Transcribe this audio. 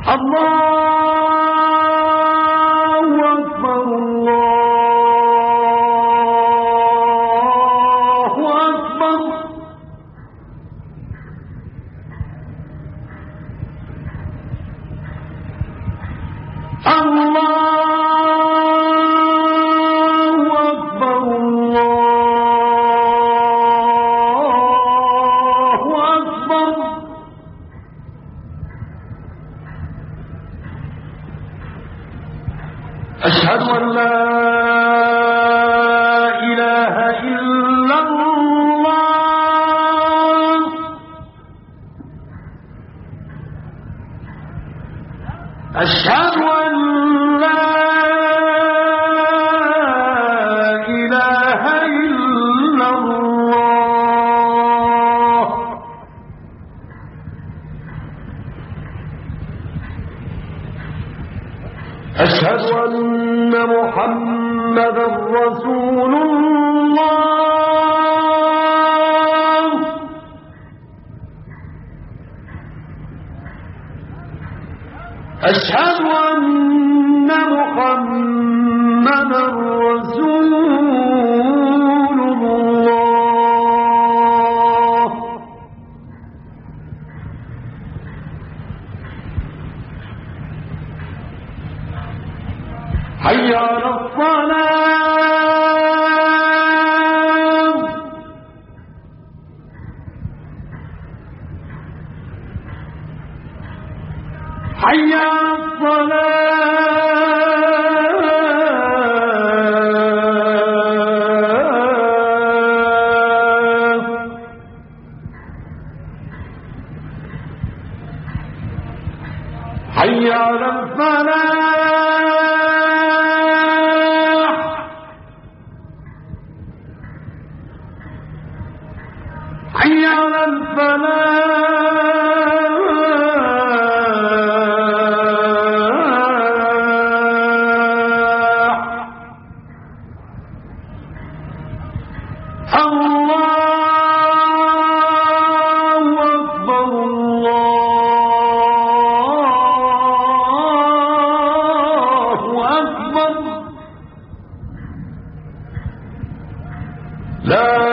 الله أكبر الله أكبر أشهد أن لا إله إلا الله أشهد أن لا إله إلا الله أشهد أن محمدا رسول الله أشهد أن محمدا رسول الله حي على الصلاة حي على الصلاة حي على الفلاح حي على الفلاح الله أكبر الله أكبر لا